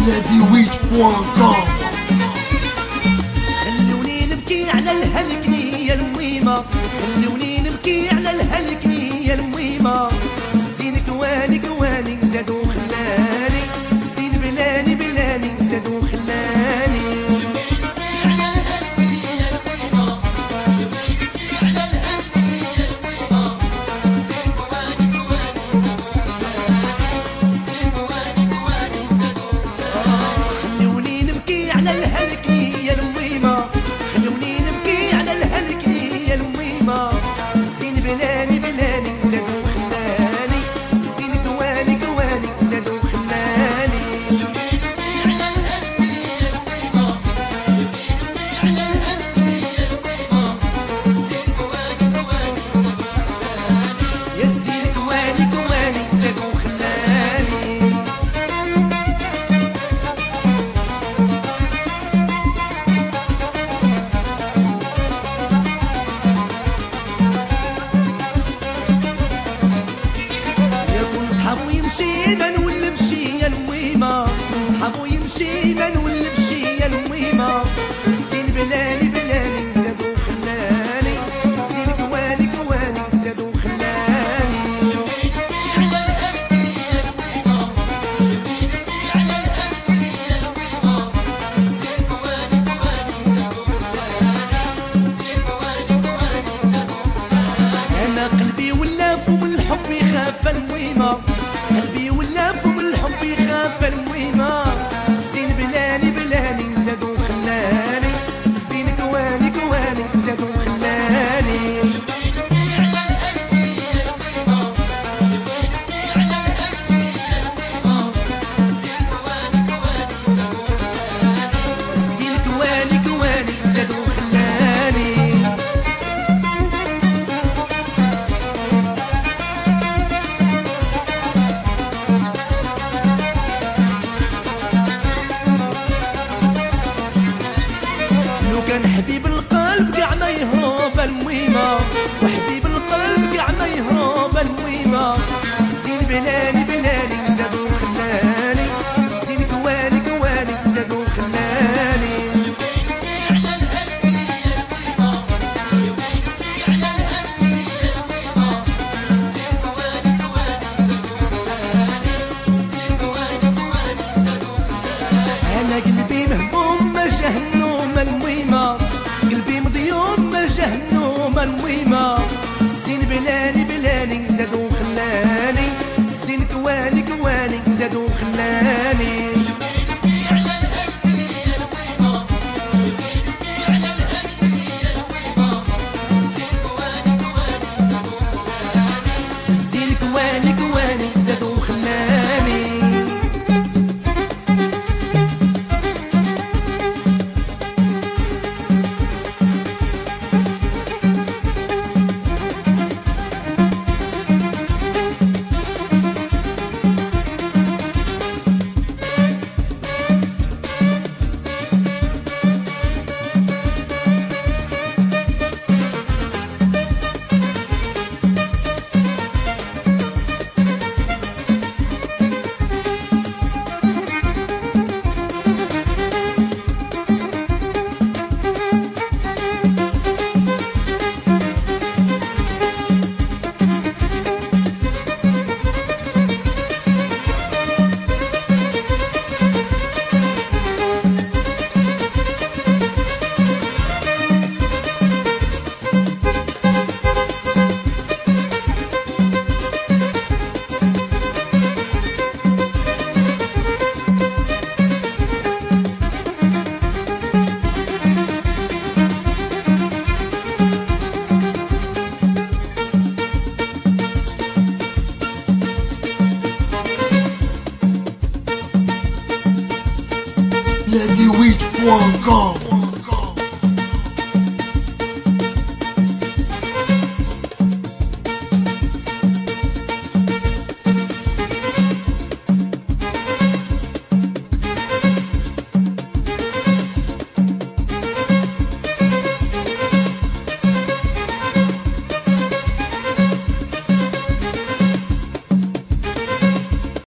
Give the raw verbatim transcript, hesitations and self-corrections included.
لاديويت بوان كوم. خلوني نبكي على الهلكنية الميمة، خلوني نبكي على الهلكنية الميمة. الزين كواني كواني زادو خلاني، الزين بلاني بلاني زادو خلاني. خلوني نبكي على الهلكنية الميمة، خلوني نبكي على الهلكنية الميمة. الزين بلاني بلاني زادو خلاني، الزين كواني كواني زادو خلاني. يا الزين كواني كواني زادو خلاني. صحابو يمشي ما نولف شي يا الميمة، صحابو يمشي ما نولف شي يا الميمة. الزين بلاني بلاني زادو خلاني، الزين كواني كواني زادو خلاني. أنا قلبي ولا فوق الحب يخاف الميمة، قلبي ولا فوق الحب يخاف الميمة. الزين بلاني بلاني زادو خلاني، الزين كواني كواني زادو خلاني. الزين كواني كواني زادو خلاني. كان حبيب القلب قاع ما يهرب الميمة، وحبيب القلب قاع ما يهرب الميمة. الزين بلاني بلاني زادو خلاني، الزين كواني كواني زادو خلاني. أنا قلبي مهموم ما جهنم الميمة، قلبي مضيوم ما جهنم الميمة. الزين بلاني بلاني زادو خلاني، الزين كواني كواني زادو خلاني. الزين كواني كواني زادو خلاني. لاديويت بوان كوم.